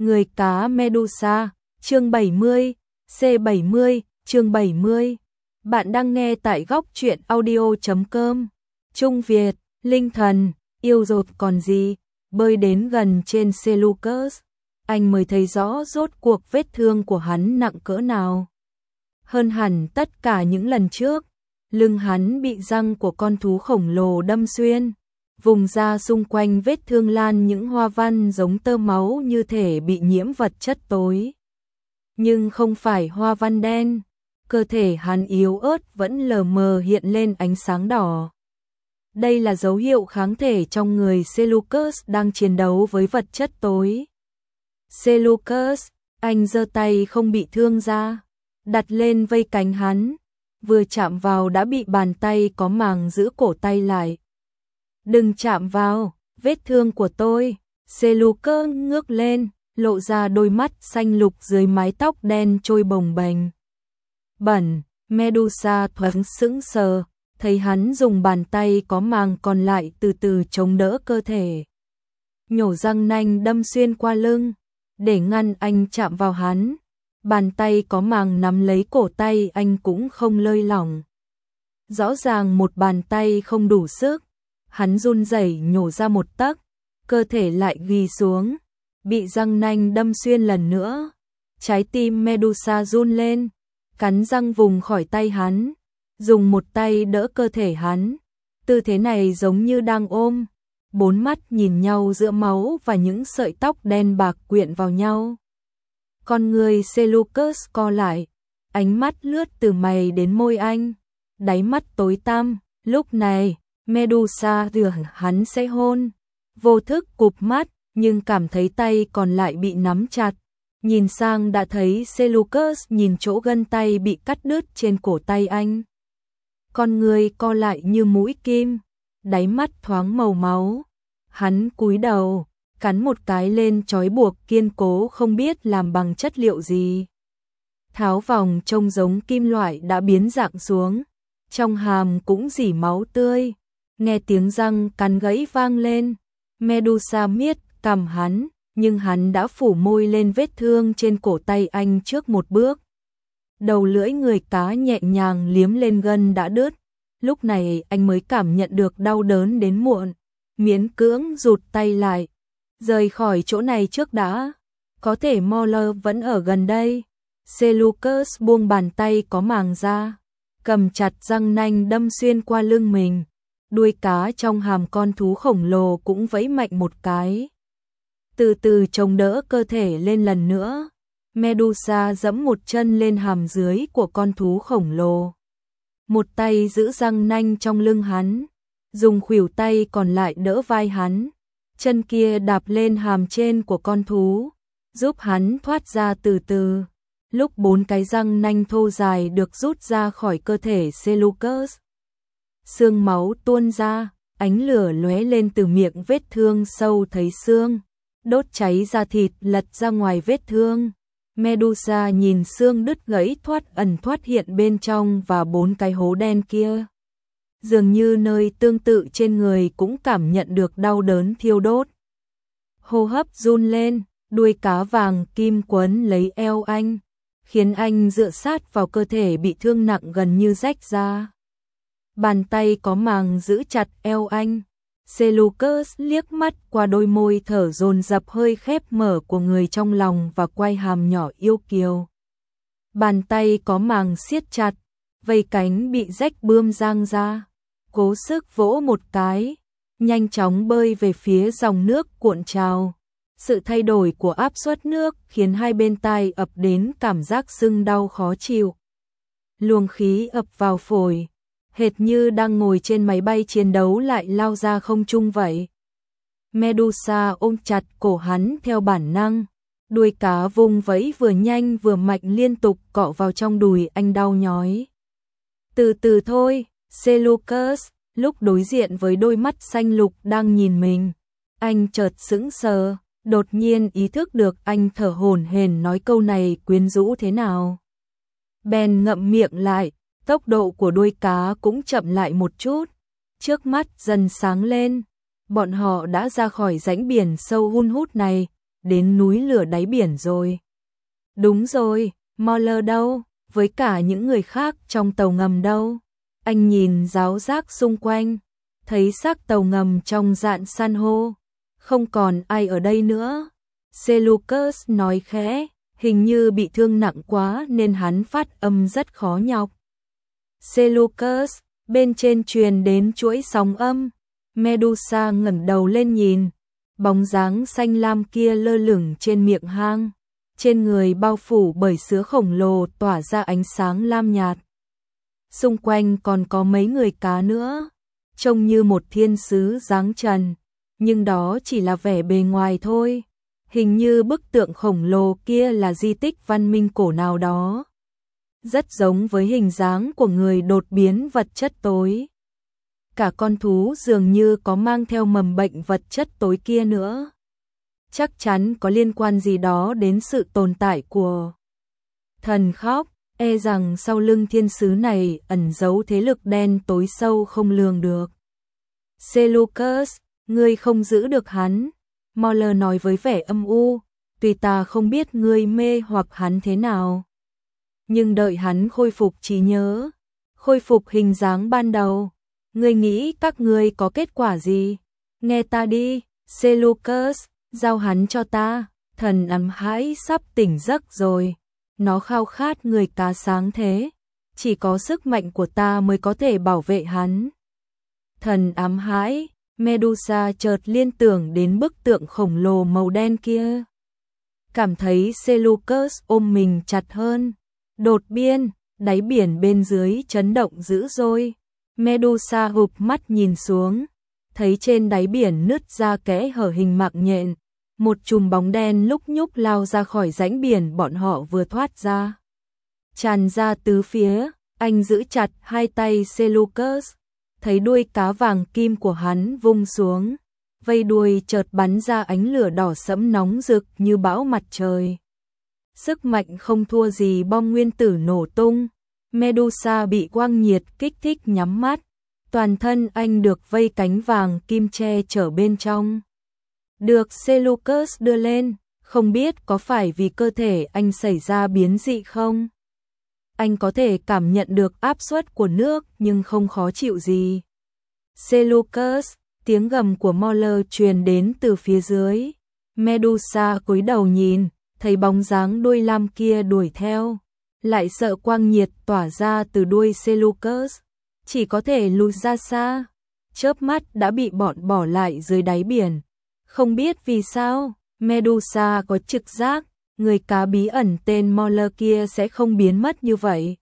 Người cá Medusa, chương 70, C70, chương 70. Bạn đang nghe tại góc truyện audio.com. Trung Việt, Linh Thần, yêu rồi còn gì, bơi đến gần trên Seleucus, anh mới thấy rõ rốt cuộc vết thương của hắn nặng cỡ nào. Hơn hẳn tất cả những lần trước, lưng hắn bị răng của con thú khổng lồ đâm xuyên. Vùng da xung quanh vết thương lan những hoa văn giống tơ máu như thể bị nhiễm vật chất tối. Nhưng không phải hoa văn đen, cơ thể hắn yếu ớt vẫn lờ mờ hiện lên ánh sáng đỏ. Đây là dấu hiệu kháng thể trong người Seleucus đang chiến đấu với vật chất tối. Seleucus, anh giơ tay không bị thương ra, đặt lên vây cánh hắn, vừa chạm vào đã bị bàn tay có màng giữ cổ tay lại. Đừng chạm vào, vết thương của tôi. Seleucus ngước lên, lộ ra đôi mắt xanh lục dưới mái tóc đen trôi bồng bềnh. Bẩn, Medusa thoáng sững sờ, thấy hắn dùng bàn tay có màng còn lại từ từ chống đỡ cơ thể. Nhổ răng nanh đâm xuyên qua lưng, để ngăn anh chạm vào hắn. Bàn tay có màng nắm lấy cổ tay anh cũng không lơi lỏng. Rõ ràng một bàn tay không đủ sức. Hắn run rẩy nhổ ra một tấc, cơ thể lại ghi xuống, bị răng nanh đâm xuyên lần nữa. Trái tim Medusa run lên, cắn răng vùng khỏi tay hắn, dùng một tay đỡ cơ thể hắn. Tư thế này giống như đang ôm, bốn mắt nhìn nhau giữa máu và những sợi tóc đen bạc quyện vào nhau. Con người Seleucus co lại, ánh mắt lướt từ mày đến môi anh, đáy mắt tối tăm. Lúc này Medusa tưởng hắn sẽ hôn, vô thức cụp mắt, nhưng cảm thấy tay còn lại bị nắm chặt. Nhìn sang đã thấy Seleucus nhìn chỗ gân tay bị cắt đứt trên cổ tay anh. Con người co lại như mũi kim, đáy mắt thoáng màu máu. Hắn cúi đầu, cắn một cái lên trói buộc kiên cố không biết làm bằng chất liệu gì. Tháo vòng trông giống kim loại đã biến dạng xuống, trong hàm cũng rỉ máu tươi. Nghe tiếng răng cắn gãy vang lên, Medusa miết cằm hắn, nhưng hắn đã phủ môi lên vết thương trên cổ tay anh trước một bước. Đầu lưỡi người cá nhẹ nhàng liếm lên gân đã đứt, lúc này anh mới cảm nhận được đau đớn đến muộn, miễn cưỡng rụt tay lại. Rời khỏi chỗ này trước đã, có thể Mauler vẫn ở gần đây. Seleucus buông bàn tay có màng ra, cầm chặt răng nanh đâm xuyên qua lưng mình. Đuôi cá trong hàm con thú khổng lồ cũng vẫy mạnh một cái. Từ từ chống đỡ cơ thể lên lần nữa. Medusa giẫm một chân lên hàm dưới của con thú khổng lồ. Một tay giữ răng nanh trong lưng hắn, dùng khuỷu tay còn lại đỡ vai hắn. Chân kia đạp lên hàm trên của con thú, giúp hắn thoát ra từ từ. Lúc bốn cái răng nanh thô dài được rút ra khỏi cơ thể Seleucus, xương máu tuôn ra, ánh lửa lóe lên từ miệng vết thương sâu thấy xương, đốt cháy da thịt lật ra ngoài vết thương. Medusa nhìn xương đứt gãy thoát hiện bên trong và bốn cái hố đen kia. Dường như nơi tương tự trên người cũng cảm nhận được đau đớn thiêu đốt. Hô hấp run lên, đuôi cá vàng kim quấn lấy eo anh, khiến anh dựa sát vào cơ thể bị thương nặng gần như rách ra. Bàn tay có màng giữ chặt eo anh. Seleucus liếc mắt qua đôi môi thở dồn dập hơi khép mở của người trong lòng và quai hàm nhỏ yêu kiều. Bàn tay có màng siết chặt, vây cánh bị rách bươm giang ra. Cố sức vỗ một cái, nhanh chóng bơi về phía dòng nước cuộn trào. Sự thay đổi của áp suất nước khiến hai bên tai ập đến cảm giác sưng đau khó chịu. Luồng khí ập vào phổi, hệt như đang ngồi trên máy bay chiến đấu lại lao ra không trung vậy. Medusa ôm chặt cổ hắn theo bản năng, đuôi cá vung vẫy vừa nhanh vừa mạnh liên tục cọ vào trong đùi anh đau nhói. Từ từ thôi, Seleucus, lúc đối diện với đôi mắt xanh lục đang nhìn mình, anh chợt sững sờ, đột nhiên ý thức được anh thở hổn hển nói câu này quyến rũ thế nào. Bèn ngậm miệng lại. Tốc độ của đuôi cá cũng chậm lại một chút, trước mắt dần sáng lên, bọn họ đã ra khỏi rãnh biển sâu hun hút này, đến núi lửa đáy biển rồi. Đúng rồi, Mauler đâu, với cả những người khác trong tàu ngầm đâu. Anh nhìn ráo rác xung quanh, thấy xác tàu ngầm trong dạn san hô, không còn ai ở đây nữa. Seleucus nói khẽ, hình như bị thương nặng quá nên hắn phát âm rất khó nhọc. Seleucus, bên trên truyền đến chuỗi sóng âm. Medusa ngẩng đầu lên nhìn, bóng dáng xanh lam kia lơ lửng trên miệng hang, trên người bao phủ bởi sứa khổng lồ tỏa ra ánh sáng lam nhạt. Xung quanh còn có mấy người cá nữa, trông như một thiên sứ dáng trần, nhưng đó chỉ là vẻ bề ngoài thôi. Hình như bức tượng khổng lồ kia là di tích văn minh cổ nào đó, rất giống với hình dáng của người đột biến vật chất tối. Cả con thú dường như có mang theo mầm bệnh vật chất tối kia nữa. Chắc chắn có liên quan gì đó đến sự tồn tại của thần khóc, e rằng sau lưng thiên sứ này ẩn giấu thế lực đen tối sâu không lường được. Seleucus, ngươi không giữ được hắn, Mauler nói với vẻ âm u, tuy ta không biết ngươi mê hoặc hắn thế nào, nhưng đợi hắn khôi phục trí nhớ, khôi phục hình dáng ban đầu, ngươi nghĩ các ngươi có kết quả gì? Nghe ta đi, Seleucus, giao hắn cho ta, thần ám hãi sắp tỉnh giấc rồi, nó khao khát người cá sáng thế, chỉ có sức mạnh của ta mới có thể bảo vệ hắn. Thần ám hãi, Medusa chợt liên tưởng đến bức tượng khổng lồ màu đen kia. Cảm thấy Seleucus ôm mình chặt hơn. Đột nhiên, đáy biển bên dưới chấn động dữ dội. Medusa hụp mắt nhìn xuống, thấy trên đáy biển nứt ra kẽ hở hình mạng nhện. Một chùm bóng đen lúc nhúc lao ra khỏi rãnh biển bọn họ vừa thoát ra. Tràn ra tứ phía, anh giữ chặt hai tay Seleucus, thấy đuôi cá vàng kim của hắn vung xuống, vây đuôi chợt bắn ra ánh lửa đỏ sẫm nóng rực như bão mặt trời. Sức mạnh không thua gì bom nguyên tử nổ tung, Medusa bị quang nhiệt kích thích nhắm mắt, toàn thân anh được vây cánh vàng kim che chở bên trong. Được Seleucus đưa lên, không biết có phải vì cơ thể anh xảy ra biến dị không? Anh có thể cảm nhận được áp suất của nước nhưng không khó chịu gì. Seleucus, tiếng gầm của Mauler truyền đến từ phía dưới. Medusa cúi đầu nhìn, thấy bóng dáng đuôi lam kia đuổi theo, lại sợ quang nhiệt tỏa ra từ đuôi Seleucus, chỉ có thể lùi ra xa. Chớp mắt đã bị bọn bỏ lại dưới đáy biển. Không biết vì sao, Medusa có trực giác, người cá bí ẩn tên Mauler kia sẽ không biến mất như vậy.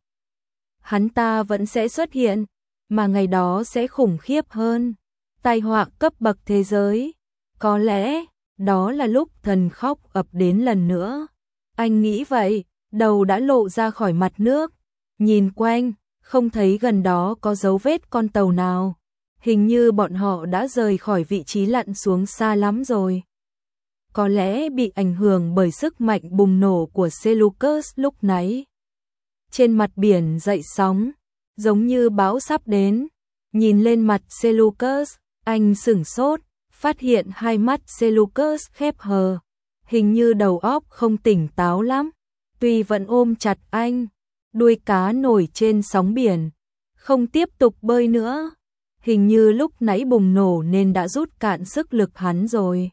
Hắn ta vẫn sẽ xuất hiện, mà ngày đó sẽ khủng khiếp hơn. Tai họa cấp bậc thế giới. Có lẽ, đó là lúc thần khóc ập đến lần nữa. Anh nghĩ vậy, đầu đã lộ ra khỏi mặt nước. Nhìn quanh, không thấy gần đó có dấu vết con tàu nào. Hình như bọn họ đã rời khỏi vị trí lặn xuống xa lắm rồi. Có lẽ bị ảnh hưởng bởi sức mạnh bùng nổ của Seleucus lúc nãy. Trên mặt biển dậy sóng, giống như bão sắp đến. Nhìn lên mặt Seleucus, anh sửng sốt, phát hiện hai mắt Seleucus khép hờ, hình như đầu óc không tỉnh táo lắm. Tuy vẫn ôm chặt anh, đuôi cá nổi trên sóng biển, không tiếp tục bơi nữa. Hình như lúc nãy bùng nổ nên đã rút cạn sức lực hắn rồi.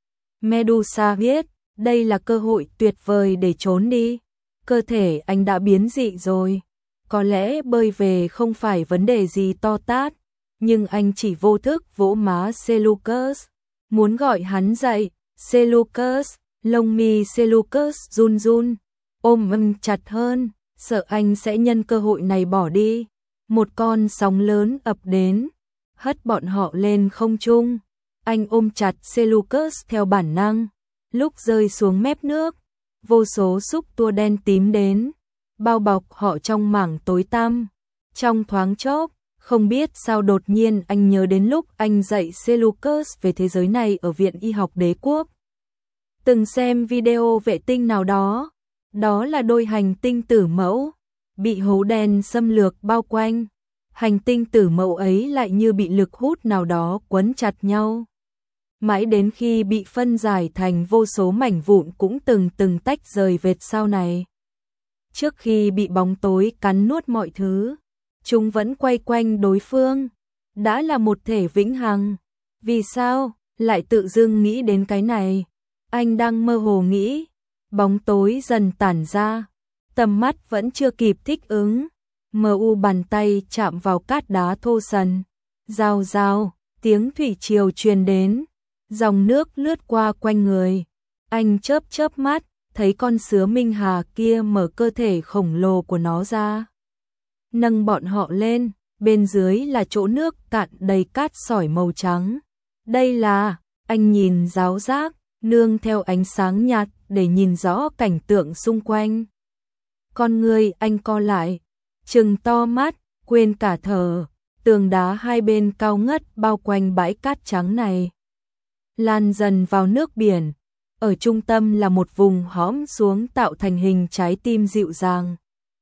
Medusa biết, đây là cơ hội tuyệt vời để trốn đi. Cơ thể anh đã biến dị rồi. Có lẽ bơi về không phải vấn đề gì to tát, nhưng anh chỉ vô thức vỗ má Seleucus, muốn gọi hắn dậy. Seleucus, lông mi Seleucus run run, ôm anh chặt hơn, sợ anh sẽ nhân cơ hội này bỏ đi. Một con sóng lớn ập đến, hất bọn họ lên không trung. Anh ôm chặt Seleucus theo bản năng. Lúc rơi xuống mép nước, vô số xúc tua đen tím đến, bao bọc họ trong mảng tối tăm. Trong thoáng chốc, không biết sao đột nhiên anh nhớ đến lúc anh dạy Seleucus về thế giới này ở Viện Y học Đế quốc. Từng xem video vệ tinh nào đó, đó là đôi hành tinh tử mẫu, bị hố đen xâm lược bao quanh. Hành tinh tử mẫu ấy lại như bị lực hút nào đó quấn chặt nhau. mãi đến khi bị phân giải thành vô số mảnh vụn cũng từng tách rời vệt sau này. Trước khi bị bóng tối cắn nuốt mọi thứ, chúng vẫn quay quanh đối phương, đã là một thể vĩnh hằng. Vì sao lại tự dưng nghĩ đến cái này? Anh đang mơ hồ nghĩ, bóng tối dần tản ra, tầm mắt vẫn chưa kịp thích ứng. Bàn tay chạm vào cát đá thô sần, rào rào, tiếng thủy triều truyền đến, dòng nước lướt qua quanh người. Anh chớp mắt, thấy con sứa Minh Hà kia mở cơ thể khổng lồ của nó ra, nâng bọn họ lên, bên dưới là chỗ nước cạn đầy cát sỏi màu trắng. Đây là, anh nhìn ráo rác, nương theo ánh sáng nhạt để nhìn rõ cảnh tượng xung quanh. Con người anh co lại, trừng to mắt, quên cả thở, tường đá hai bên cao ngất bao quanh bãi cát trắng này, lan dần vào nước biển. Ở trung tâm là một vùng hõm xuống tạo thành hình trái tim dịu dàng.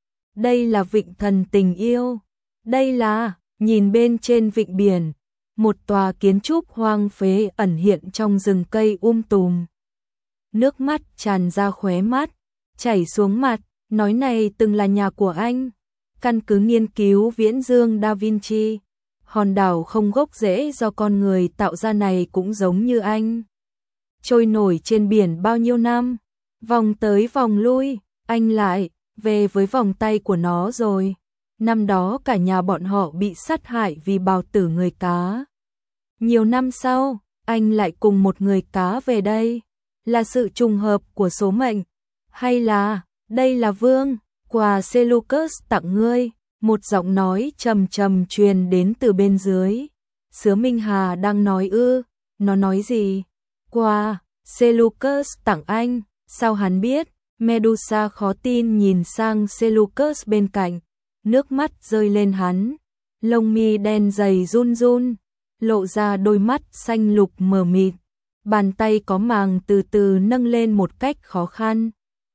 Đây là vịnh thần tình yêu. Đây là, nhìn bên trên vịnh biển, một tòa kiến trúc hoang phế ẩn hiện trong rừng cây tùm. Nước mắt tràn ra khóe mắt, chảy xuống mặt, nói này từng là nhà của anh. Căn cứ nghiên cứu viễn dương Da Vinci, hòn đảo không gốc rễ do con người tạo ra này cũng giống như anh, trôi nổi trên biển bao nhiêu năm, vòng tới vòng lui, anh lại về với vòng tay của nó rồi. Năm đó cả nhà bọn họ bị sát hại vì bào tử người cá. Nhiều năm sau, anh lại cùng một người cá về đây. Là sự trùng hợp của số mệnh, hay là đây là vương quà Seleucus tặng ngươi? Một giọng nói trầm trầm truyền đến từ bên dưới. Sứa Minh Hà đang nói ư? Nó nói gì? Quà Seleucus tặng anh, sao hắn biết? Medusa khó tin nhìn sang Seleucus bên cạnh, nước mắt rơi lên hắn, lông mi đen dày run run, lộ ra đôi mắt xanh lục mờ mịt, bàn tay có màng từ từ nâng lên một cách khó khăn,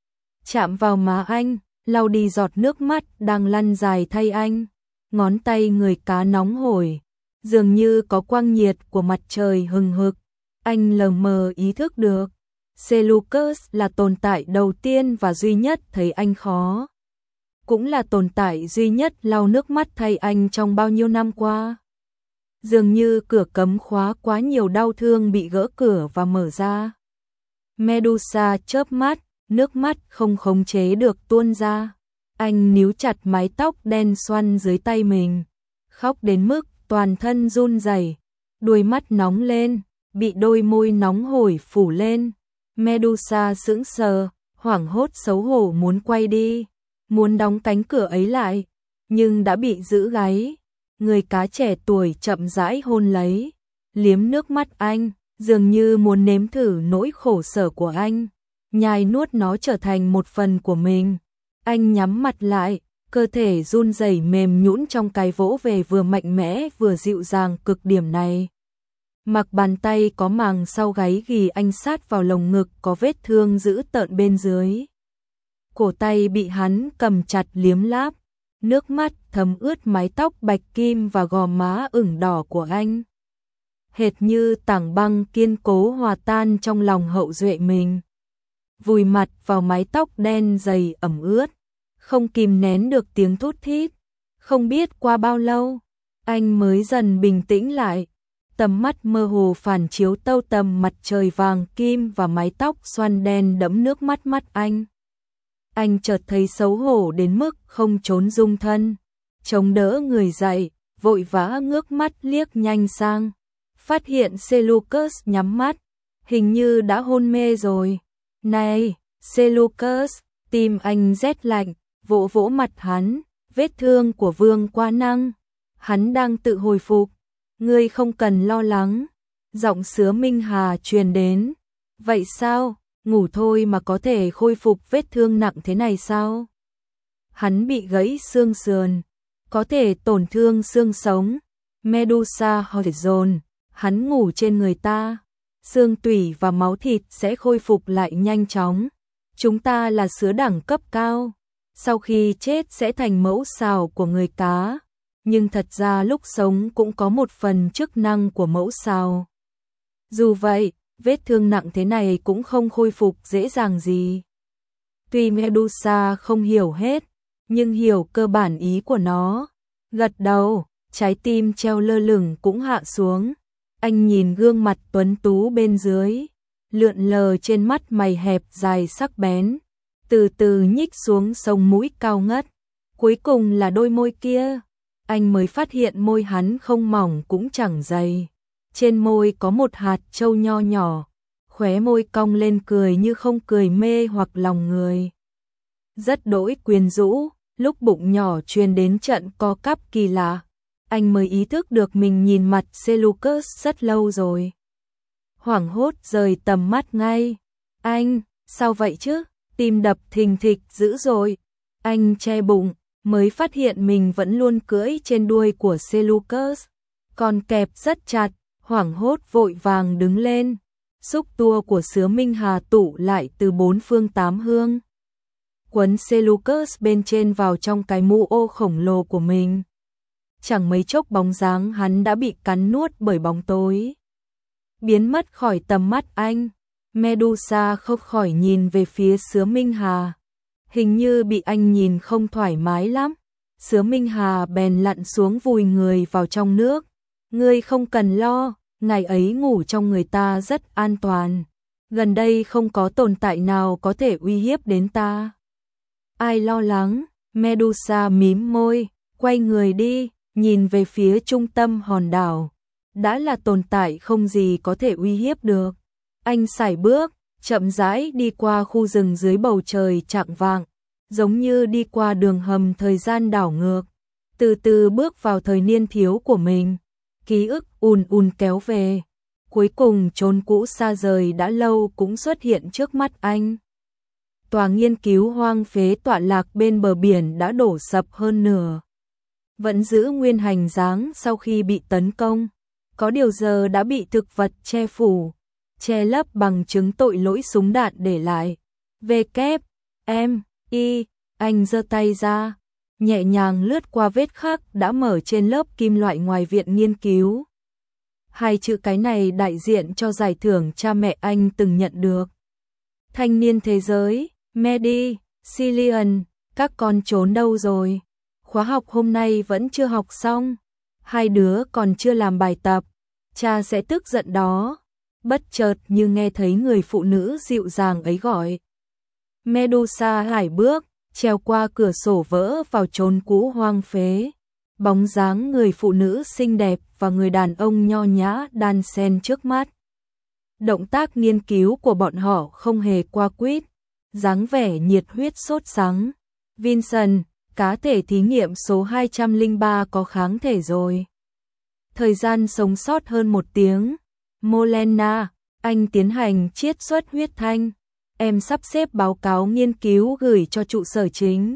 chạm vào má anh, lau đi giọt nước mắt đang lăn dài thay anh. Ngón tay người cá nóng hổi, dường như có quang nhiệt của mặt trời hừng hực. Anh lờ mờ ý thức được, Seleucus là tồn tại đầu tiên và duy nhất thấy anh khó, cũng là tồn tại duy nhất lau nước mắt thay anh trong bao nhiêu năm qua. Dường như cửa cấm khóa quá nhiều đau thương bị gỡ cửa và mở ra. Medusa chớp mắt, nước mắt không khống chế được tuôn ra. Anh níu chặt mái tóc đen xoăn dưới tay mình, khóc đến mức toàn thân run rẩy, đuôi mắt nóng lên, bị đôi môi nóng hổi phủ lên. Medusa sững sờ, hoảng hốt xấu hổ muốn quay đi, muốn đóng cánh cửa ấy lại, nhưng đã bị giữ gáy. Người cá trẻ tuổi chậm rãi hôn lấy, liếm nước mắt anh, dường như muốn nếm thử nỗi khổ sở của anh, nhai nuốt nó trở thành một phần của mình. Anh nhắm mặt lại, cơ thể run rẩy mềm nhũn trong cái vỗ về vừa mạnh mẽ vừa dịu dàng cực điểm này. Mặc bàn tay có màng sau gáy ghi anh sát vào lồng ngực có vết thương dữ tợn bên dưới. Cổ tay bị hắn cầm chặt liếm láp, nước mắt thấm ướt mái tóc bạch kim và gò má ửng đỏ của anh. Hệt như tảng băng kiên cố hòa tan trong lòng hậu duệ mình. Vùi mặt vào mái tóc đen dày ẩm ướt, không kìm nén được tiếng thút thít. Không biết qua bao lâu, anh mới dần bình tĩnh lại. Tầm mắt mơ hồ phản chiếu tâu tầm mặt trời vàng kim và mái tóc xoăn đen đẫm nước mắt anh. Anh chợt thấy xấu hổ đến mức không trốn dung thân, chống đỡ người dậy, vội vã ngước mắt liếc nhanh sang, phát hiện Seleucus nhắm mắt, hình như đã hôn mê rồi. Này, Seleucus, tim anh rét lạnh, vỗ vỗ mặt hắn, vết thương của Vương Quá Năng, hắn đang tự hồi phục, ngươi không cần lo lắng. Giọng Sứa Minh Hà truyền đến. Vậy sao, ngủ thôi mà có thể khôi phục vết thương nặng thế này sao? Hắn bị gãy xương sườn, có thể tổn thương xương sống. Medusa hỏi dồn, hắn ngủ trên người ta, xương tủy và máu thịt sẽ khôi phục lại nhanh chóng. Chúng ta là sứa đẳng cấp cao, sau khi chết sẽ thành mẫu xào của người cá, nhưng thật ra lúc sống cũng có một phần chức năng của mẫu xào. Dù vậy, vết thương nặng thế này cũng không khôi phục dễ dàng gì. Tuy Medusa không hiểu hết, nhưng hiểu cơ bản ý của nó. Gật đầu, trái tim treo lơ lửng cũng hạ xuống. Anh nhìn gương mặt tuấn tú bên dưới, lượn lờ trên mắt mày hẹp dài sắc bén, từ từ nhích xuống sống mũi cao ngất. Cuối cùng là đôi môi kia. Anh mới phát hiện môi hắn không mỏng cũng chẳng dày. Trên môi có một hạt trâu nho nhỏ, khóe môi cong lên cười như không cười mê hoặc lòng người. Rất đỗi quyến rũ, lúc bụng nhỏ truyền đến trận co cắp kỳ lạ, anh mới ý thức được mình nhìn mặt Seleucus rất lâu rồi. Hoảng hốt rời tầm mắt ngay. Anh, sao vậy chứ? Tim đập thình thịch dữ rồi. Anh che bụng, mới phát hiện mình vẫn luôn cưỡi trên đuôi của Seleucus, còn kẹp rất chặt, hoảng hốt vội vàng đứng lên. Xúc tua của Sứa Minh Hà tụ lại từ bốn phương tám hướng, quấn Seleucus bên trên vào trong cái mũ ô khổng lồ của mình. Chẳng mấy chốc bóng dáng hắn đã bị cắn nuốt bởi bóng tối, biến mất khỏi tầm mắt anh. Medusa không khỏi nhìn về phía Sứa Minh Hà, hình như bị anh nhìn không thoải mái lắm. Sứa Minh Hà bèn lặn xuống vùi người vào trong nước. Ngươi không cần lo, ngày ấy ngủ trong người ta rất an toàn. Gần đây không có tồn tại nào có thể uy hiếp đến ta. Ai lo lắng? Medusa mím môi, quay người đi, nhìn về phía trung tâm hòn đảo. Đã là tồn tại không gì có thể uy hiếp được. Anh sải bước, chậm rãi đi qua khu rừng dưới bầu trời chạng vạng, giống như đi qua đường hầm thời gian đảo ngược, từ từ bước vào thời niên thiếu của mình. Ký ức ùn ùn kéo về, cuối cùng chốn cũ xa rời đã lâu cũng xuất hiện trước mắt anh. Tòa nghiên cứu hoang phế tọa lạc bên bờ biển đã đổ sập hơn nửa, vẫn giữ nguyên hình dáng sau khi bị tấn công, có điều giờ đã bị thực vật che phủ, che lấp bằng chứng tội lỗi súng đạn để lại. Anh giơ tay ra, nhẹ nhàng lướt qua vết khắc đã mở trên lớp kim loại ngoài viện nghiên cứu. Hai chữ cái này đại diện cho giải thưởng cha mẹ anh từng nhận được. Thanh niên thế giới, Medi, Cillian, các con trốn đâu rồi? Khóa học hôm nay vẫn chưa học xong. Hai đứa còn chưa làm bài tập, cha sẽ tức giận đó. Bất chợt như nghe thấy người phụ nữ dịu dàng ấy gọi. Medusa hải bước, trèo qua cửa sổ vỡ vào chốn cũ hoang phế. Bóng dáng người phụ nữ xinh đẹp và người đàn ông nho nhã đan xen trước mắt. Động tác nghiên cứu của bọn họ không hề qua quýt, dáng vẻ nhiệt huyết sốt sắng. Vincent, cá thể thí nghiệm số 203 có kháng thể rồi. Thời gian sống sót hơn 1 tiếng. Molena, anh tiến hành chiết xuất huyết thanh. Em sắp xếp báo cáo nghiên cứu gửi cho trụ sở chính.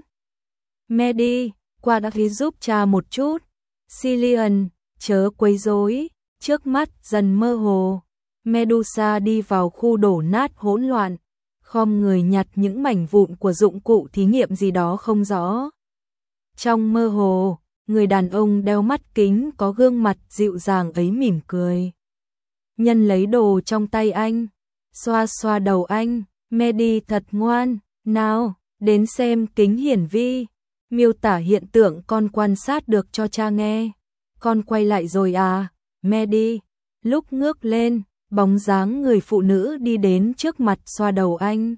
Medi, qua đã phí giúp cha một chút. Cillian, chớ quấy rối. Trước mắt dần mơ hồ. Medusa đi vào khu đổ nát hỗn loạn, khom người nhặt những mảnh vụn của dụng cụ thí nghiệm gì đó không rõ. Trong mơ hồ, người đàn ông đeo mắt kính có gương mặt dịu dàng ấy mỉm cười. Nhân lấy đồ trong tay anh, xoa xoa đầu anh. Medi thật ngoan, nào, đến xem kính hiển vi, miêu tả hiện tượng con quan sát được cho cha nghe. Con quay lại rồi à, Medi. Lúc ngước lên, bóng dáng người phụ nữ đi đến trước mặt xoa đầu anh.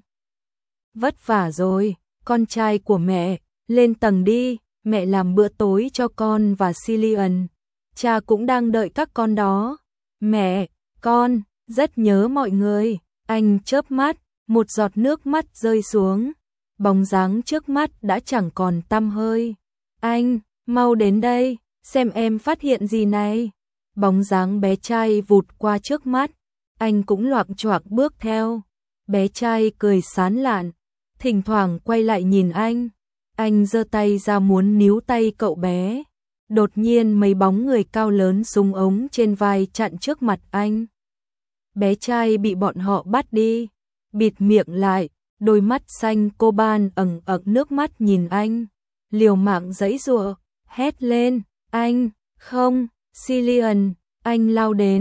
Vất vả rồi, con trai của mẹ, lên tầng đi, mẹ làm bữa tối cho con và Cillian. Cha cũng đang đợi các con đó. Mẹ, con, rất nhớ mọi người. Anh chớp mắt, một giọt nước mắt rơi xuống. Bóng dáng trước mắt đã chẳng còn tăm hơi. Anh, mau đến đây, xem em phát hiện gì này. Bóng dáng bé trai vụt qua trước mắt. Anh cũng loạng choạng bước theo. Bé trai cười sán lạn, thỉnh thoảng quay lại nhìn anh. Anh giơ tay ra muốn níu tay cậu bé. Đột nhiên mấy bóng người cao lớn súng ống trên vai chặn trước mặt anh. Bé trai bị bọn họ bắt đi, bịt miệng lại, đôi mắt xanh coban ẩn ẩn nước mắt nhìn anh, liều mạng giãy giụa, hét lên, anh, không, Cillian, anh lao đến,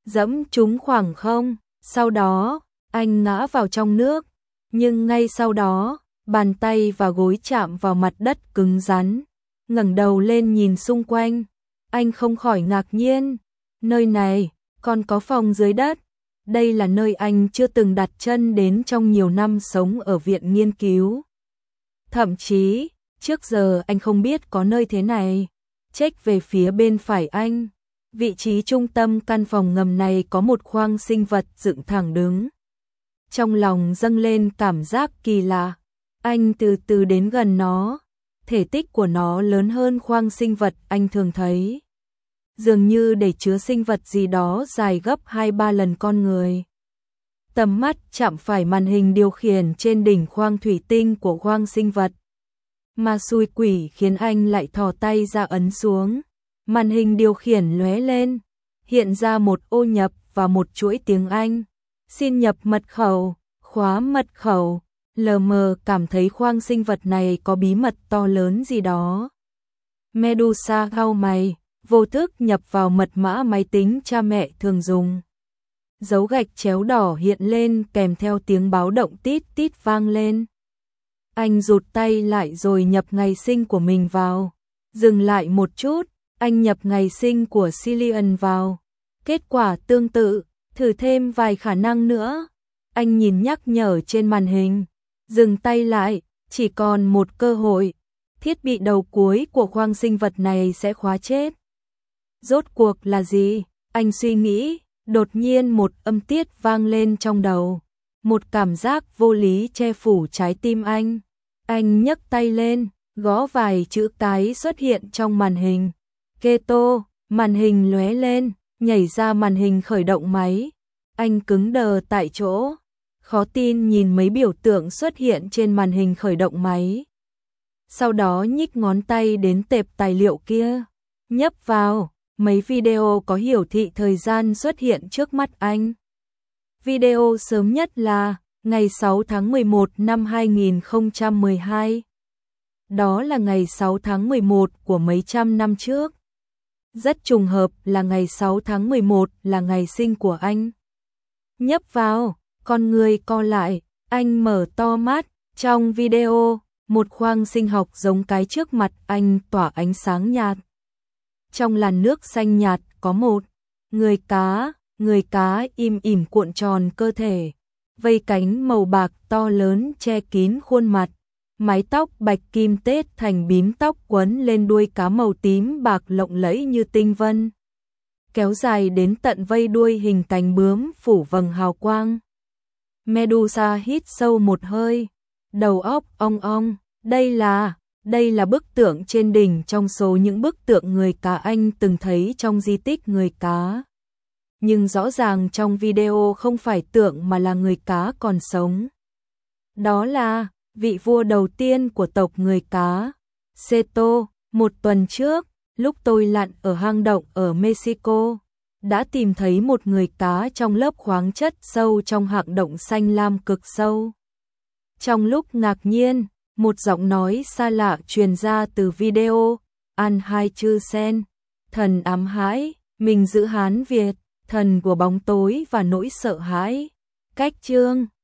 dẫm trúng khoảng không, sau đó, anh ngã vào trong nước, nhưng ngay sau đó, bàn tay và gối chạm vào mặt đất cứng rắn, ngẩng đầu lên nhìn xung quanh, anh không khỏi ngạc nhiên, nơi này, còn có phòng dưới đất, đây là nơi anh chưa từng đặt chân đến trong nhiều năm sống ở viện nghiên cứu. Thậm chí, trước giờ anh không biết có nơi thế này. Check về phía bên phải anh, vị trí trung tâm căn phòng ngầm này có một khoang sinh vật dựng thẳng đứng. Trong lòng dâng lên cảm giác kỳ lạ, anh từ từ đến gần nó, thể tích của nó lớn hơn khoang sinh vật anh thường thấy. Dường như để chứa sinh vật gì đó dài gấp 2-3 lần con người. Tầm mắt chạm phải màn hình điều khiển trên đỉnh khoang thủy tinh của khoang sinh vật. Mà xui quỷ khiến anh lại thò tay ra ấn xuống. Màn hình điều khiển lóe lên, hiện ra một ô nhập và một chuỗi tiếng Anh. Xin nhập mật khẩu, khóa mật khẩu, lờ mờ cảm thấy khoang sinh vật này có bí mật to lớn gì đó. Medusa cau mày, vô thức nhập vào mật mã máy tính cha mẹ thường dùng. Dấu gạch chéo đỏ hiện lên kèm theo tiếng báo động tít tít vang lên. Anh rụt tay lại rồi nhập ngày sinh của mình vào. Dừng lại một chút, anh nhập ngày sinh của Cillian vào. Kết quả tương tự, thử thêm vài khả năng nữa. Anh nhìn nhắc nhở trên màn hình. Dừng tay lại, chỉ còn một cơ hội. Thiết bị đầu cuối của khoang sinh vật này sẽ khóa chết. Rốt cuộc là gì? Anh suy nghĩ, đột nhiên một âm tiết vang lên trong đầu. Một cảm giác vô lý che phủ trái tim anh. Anh nhấc tay lên, gõ vài chữ cái xuất hiện trong màn hình. Keto, màn hình lóe lên, nhảy ra màn hình khởi động máy. Anh cứng đờ tại chỗ, khó tin nhìn mấy biểu tượng xuất hiện trên màn hình khởi động máy. Sau đó nhích ngón tay đến tệp tài liệu kia, nhấp vào, mấy video có hiển thị thời gian xuất hiện trước mắt anh. Video sớm nhất là ngày 6 tháng 11 năm 2012. Đó là ngày 6 tháng 11 của mấy trăm năm trước. Rất trùng hợp là ngày 6 tháng 11 là ngày sinh của anh. Nhấp vào, con người co lại, anh mở to mắt. Trong video, một khoang sinh học giống cái trước mặt anh tỏa ánh sáng nhạt. Trong làn nước xanh nhạt có một người cá im ỉm cuộn tròn cơ thể, vây cánh màu bạc to lớn che kín khuôn mặt, mái tóc bạch kim tết thành bím tóc quấn lên đuôi cá màu tím bạc lộng lẫy như tinh vân, kéo dài đến tận vây đuôi hình cánh bướm phủ vầng hào quang. Medusa hít sâu một hơi, đầu óc ong ong, đây là bức tượng trên đỉnh trong số những bức tượng người cá anh từng thấy trong di tích người cá. Nhưng rõ ràng trong video không phải tượng mà là người cá còn sống. Đó là vị vua đầu tiên của tộc người cá, Seto. Một tuần trước, lúc tôi lặn ở hang động ở Mexico, đã tìm thấy một người cá trong lớp khoáng chất sâu trong hang động xanh lam cực sâu. Trong lúc ngạc nhiên, một giọng nói xa lạ truyền ra từ video, An Hai Chư Sen, thần ám hãi, mình giữ Hán Việt, thần của bóng tối và nỗi sợ hãi. Cách chương